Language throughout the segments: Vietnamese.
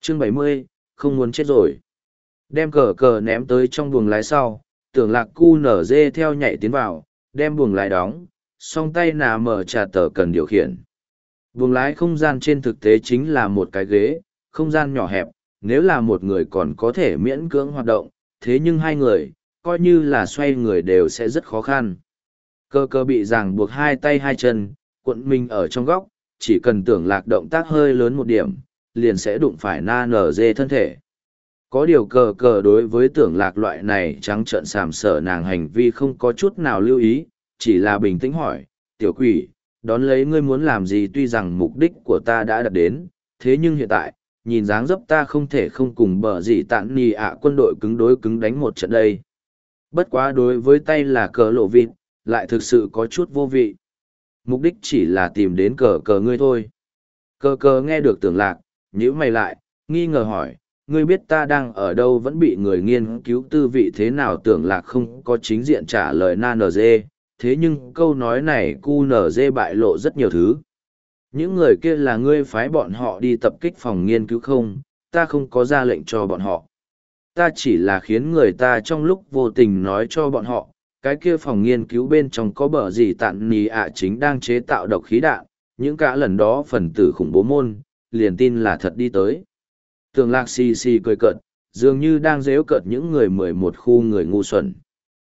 Chương 70, không muốn chết rồi. Đem cờ cờ ném tới trong buồng lái sau, tưởng lạc cu nở dê theo nhảy tiến vào, đem buồng lái đóng, song tay nà mở trà tờ cần điều khiển. Buồng lái không gian trên thực tế chính là một cái ghế, không gian nhỏ hẹp, nếu là một người còn có thể miễn cưỡng hoạt động, thế nhưng hai người, coi như là xoay người đều sẽ rất khó khăn. Cờ cờ bị ràng buộc hai tay hai chân, cuộn mình ở trong góc, chỉ cần tưởng lạc động tác hơi lớn một điểm, liền sẽ đụng phải na nở dê thân thể. Có điều cờ cờ đối với tưởng lạc loại này trắng trợn sàm sở nàng hành vi không có chút nào lưu ý, chỉ là bình tĩnh hỏi, tiểu quỷ, đón lấy ngươi muốn làm gì tuy rằng mục đích của ta đã đạt đến, thế nhưng hiện tại, nhìn dáng dấp ta không thể không cùng bờ gì tạn nì ạ quân đội cứng đối cứng đánh một trận đây. Bất quá đối với tay là cờ lộ vịt, lại thực sự có chút vô vị. Mục đích chỉ là tìm đến cờ cờ ngươi thôi. Cờ cờ nghe được tưởng lạc, nhíu mày lại, nghi ngờ hỏi, ngươi biết ta đang ở đâu vẫn bị người nghiên cứu tư vị thế nào tưởng lạc không có chính diện trả lời na nờ dê, thế nhưng câu nói này cu nở dê bại lộ rất nhiều thứ. Những người kia là ngươi phái bọn họ đi tập kích phòng nghiên cứu không, ta không có ra lệnh cho bọn họ. Ta chỉ là khiến người ta trong lúc vô tình nói cho bọn họ, cái kia phòng nghiên cứu bên trong có bờ gì tạn nì ạ chính đang chế tạo độc khí đạn, những cả lần đó phần tử khủng bố môn, liền tin là thật đi tới. Tường lạc xì xì cười cợt, dường như đang dếu cợt những người 11 khu người ngu xuẩn.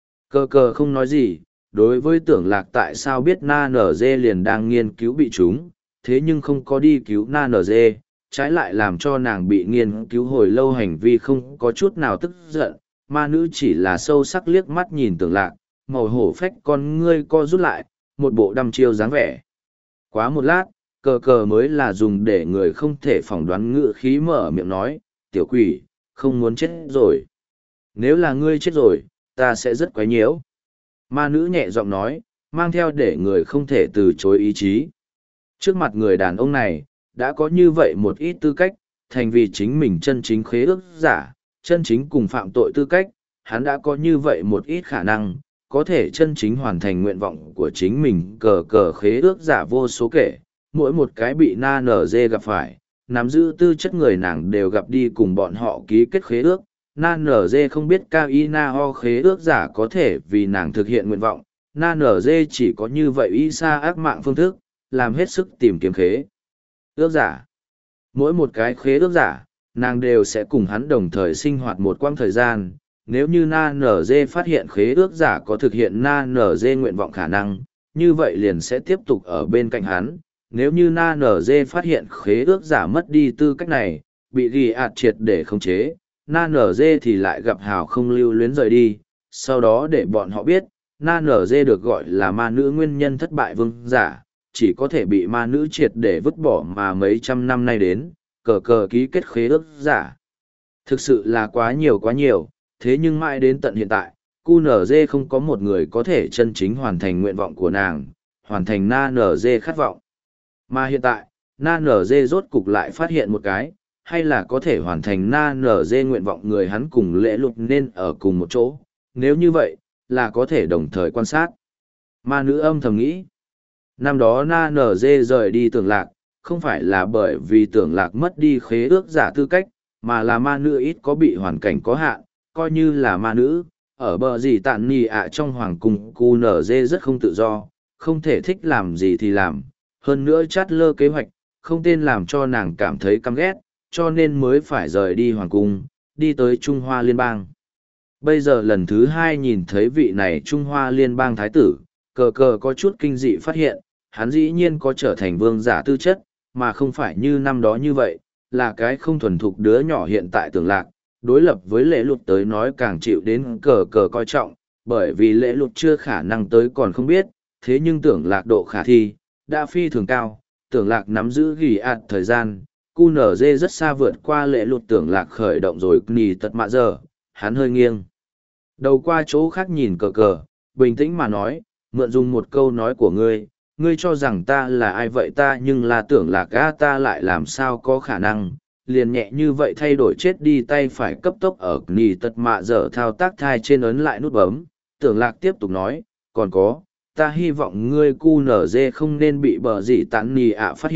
Cờ cờ không nói gì, đối với tưởng lạc tại sao biết na nở dê liền đang nghiên cứu bị chúng, thế nhưng không có đi cứu na nở dê, trái lại làm cho nàng bị nghiên cứu hồi lâu hành vi không có chút nào tức giận, ma nữ chỉ là sâu sắc liếc mắt nhìn tưởng lạc, màu hổ phách con ngươi co rút lại, một bộ đăm chiêu dáng vẻ. Quá một lát, cờ cờ mới là dùng để người không thể phỏng đoán ngữ khí mở miệng nói, tiểu quỷ, không muốn chết rồi. Nếu là ngươi chết rồi, ta sẽ rất quấy nhiễu. Ma nữ nhẹ giọng nói, mang theo để người không thể từ chối ý chí. Trước mặt người đàn ông này, đã có như vậy một ít tư cách, thành vì chính mình chân chính khế ước giả, chân chính cùng phạm tội tư cách, hắn đã có như vậy một ít khả năng, có thể chân chính hoàn thành nguyện vọng của chính mình cờ cờ khế ước giả vô số kể, mỗi một cái bị na nở dê gặp phải, nắm giữ tư chất người nàng đều gặp đi cùng bọn họ ký kết khế ước. Na nở dê không biết cao y na ho khế ước giả có thể vì nàng thực hiện nguyện vọng, na nở dê chỉ có như vậy y sa ác mạng phương thức, làm hết sức tìm kiếm khế ước giả. Mỗi một cái khế ước giả, nàng đều sẽ cùng hắn đồng thời sinh hoạt một quãng thời gian. Nếu như na nở dê phát hiện khế ước giả có thực hiện na nở dê nguyện vọng khả năng, như vậy liền sẽ tiếp tục ở bên cạnh hắn. Nếu như na nở dê phát hiện khế ước giả mất đi tư cách này, bị ghi ạt triệt để khống chế, na nở dê thì lại gặp hào không lưu luyến rời đi, sau đó để bọn họ biết, na nở dê được gọi là ma nữ nguyên nhân thất bại vương giả, chỉ có thể bị ma nữ triệt để vứt bỏ mà mấy trăm năm nay đến, cờ cờ ký kết khế ước giả. Thực sự là quá nhiều, thế nhưng mãi đến tận hiện tại, QNZ không có một người có thể chân chính hoàn thành nguyện vọng của nàng, hoàn thành na nở dê khát vọng. Mà hiện tại, na nở dê rốt cục lại phát hiện một cái, hay là có thể hoàn thành na nở dê nguyện vọng người hắn cùng lễ lục nên ở cùng một chỗ, nếu như vậy, là có thể đồng thời quan sát. Ma nữ âm thầm nghĩ, năm đó na nở dê rời đi tưởng lạc, không phải là bởi vì tưởng lạc mất đi khế ước giả tư cách, mà là ma nữ ít có bị hoàn cảnh có hạn, coi như là ma nữ, ở bờ gì tạn nì ạ trong hoàng cung QNZ rất không tự do, không thể thích làm gì thì làm, hơn nữa chát lơ kế hoạch, không tên làm cho nàng cảm thấy căm ghét, cho nên mới phải rời đi hoàng cung, đi tới Trung Hoa Liên bang. Bây giờ lần thứ hai nhìn thấy vị này Trung Hoa Liên bang thái tử, cờ cờ có chút kinh dị phát hiện, hắn dĩ nhiên có trở thành vương giả tư chất, mà không phải như năm đó như vậy, là cái không thuần thục đứa nhỏ hiện tại tưởng lạc, đối lập với lễ lục tới nói càng chịu đến cờ cờ coi trọng, bởi vì lễ lục chưa khả năng tới còn không biết, thế nhưng tưởng lạc độ khả thi, đã phi thường cao, tưởng lạc nắm giữ ghi ạt thời gian, QNZ rất xa vượt qua lễ lục tưởng lạc khởi động rồi nì tật mạ giờ, hắn hơi nghiêng. Đầu qua chỗ khác nhìn cờ cờ, bình tĩnh mà nói, mượn dùng một câu nói của ngươi cho rằng ta là ai vậy ta nhưng là tưởng lạc á ta lại làm sao có khả năng, liền nhẹ như vậy thay đổi chết đi tay phải cấp tốc ở nì tật mạ giờ thao tác thai trên ấn lại nút bấm, tưởng lạc tiếp tục nói, còn có, ta hy vọng ngươi QNZ không nên bị bờ dị tán nì ạ phát hiện,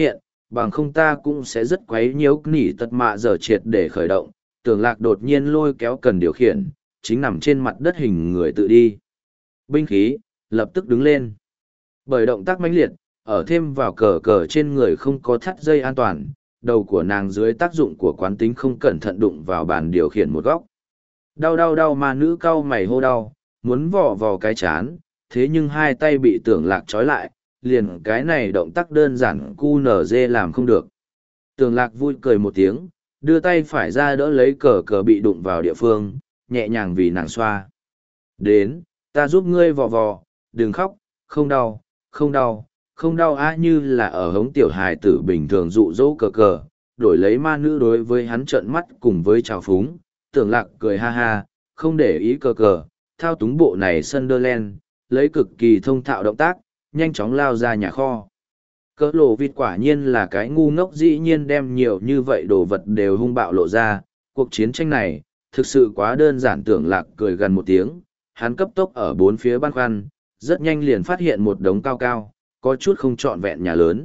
bằng không ta cũng sẽ rất quấy nhiễu nỉ tật mạ giờ triệt để khởi động. Tưởng lạc đột nhiên lôi kéo cần điều khiển, chính nằm trên mặt đất hình người tự đi. Binh khí, lập tức đứng lên. Bởi động tác mãnh liệt, ở thêm vào cờ cờ trên người không có thắt dây an toàn, đầu của nàng dưới tác dụng của quán tính không cẩn thận đụng vào bàn điều khiển một góc. Đau đau đau mà nữ cau mày hô đau, muốn vò vò cái chán, thế nhưng hai tay bị tưởng lạc trói lại, liền cái này động tác đơn giản cu nở dê làm không được. Tưởng lạc vui cười một tiếng, đưa tay phải ra đỡ lấy cờ cờ bị đụng vào địa phương, nhẹ nhàng vì nàng xoa. Đến, ta giúp ngươi vò vò, đừng khóc, không đau, không đau, không đau á, như là ở hống tiểu hài tử bình thường dụ dỗ cờ cờ, đổi lấy ma nữ đối với hắn trợn mắt cùng với trào phúng, tưởng lạc cười ha ha, không để ý cờ cờ, thao túng bộ này Sunderland, lấy cực kỳ thông thạo động tác, nhanh chóng lao ra nhà kho. Cỡ lộ vịt quả nhiên là cái ngu ngốc, dĩ nhiên đem nhiều như vậy đồ vật đều hung bạo lộ ra, cuộc chiến tranh này, thực sự quá đơn giản. Tưởng lạc cười gần một tiếng, hắn cấp tốc ở bốn phía băn khoăn, rất nhanh liền phát hiện một đống cao cao, có chút không trọn vẹn nhà lớn.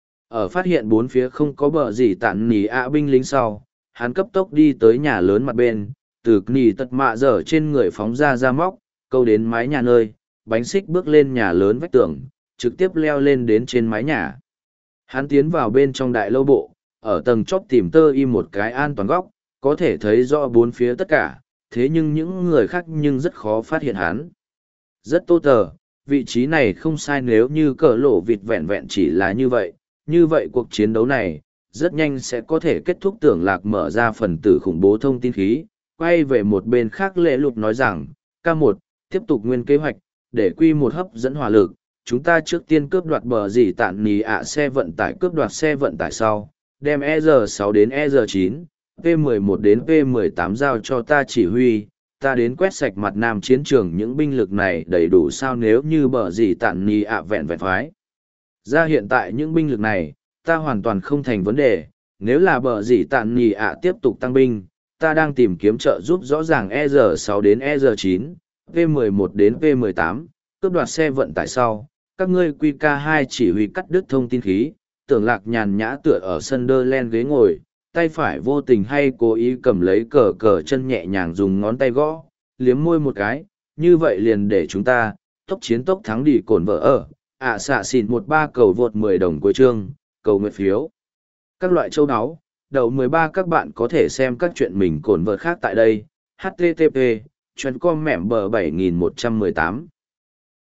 Ở phát hiện bốn phía không có bờ gì tản nỉ ạ binh lính sau, hắn cấp tốc đi tới nhà lớn mặt bên, từ nỉ tật mạ dở trên người phóng ra móc, câu đến mái nhà nơi, bánh xích bước lên nhà lớn vách tường, trực tiếp leo lên đến trên mái nhà. Hắn tiến vào bên trong đại lâu bộ, ở tầng chóp tìm tơ y một cái an toàn góc, có thể thấy rõ bốn phía tất cả, thế nhưng những người khác nhưng rất khó phát hiện hắn. Rất tốt tờ, vị trí này không sai, nếu như cỡ lộ vịt vẹn vẹn chỉ là như vậy cuộc chiến đấu này, rất nhanh sẽ có thể kết thúc. Tưởng lạc mở ra phần tử khủng bố thông tin khí, quay về một bên khác lệ lục nói rằng, K1, tiếp tục nguyên kế hoạch, để quy một hấp dẫn hỏa lực, chúng ta trước tiên cướp đoạt bờ gì tản nì ạ xe vận tải, cướp đoạt xe vận tải sau, đem ER6 đến ER9, P11 đến P18 giao cho ta chỉ huy, ta đến quét sạch mặt nam chiến trường. Những binh lực này đầy đủ sao? Nếu như bờ gì tản nì ạ vẹn vẹn phái ra hiện tại những binh lực này, ta hoàn toàn không thành vấn đề. Nếu là bờ gì tản nì ạ tiếp tục tăng binh, ta đang tìm kiếm trợ giúp. Rõ ràng ER6 đến ER9, P11 đến P18, cướp đoạt xe vận tải sau, các ngươi QK2 chỉ huy cắt đứt thông tin khí. Tưởng lạc nhàn nhã tựa ở Sunderland ghế ngồi, tay phải vô tình hay cố ý cầm lấy cờ cờ chân, nhẹ nhàng dùng ngón tay gõ, liếm môi một cái, như vậy liền để chúng ta tốc chiến tốc thắng đi cổn vợ ở. Xạ xỉn 13 cầu vượt 10 đồng cuối chương, cầu nguyện phiếu. Các loại châu áo, đầu 13 các bạn có thể xem các chuyện mình cổn vợ khác tại đây. http://com mẻm bờ 7118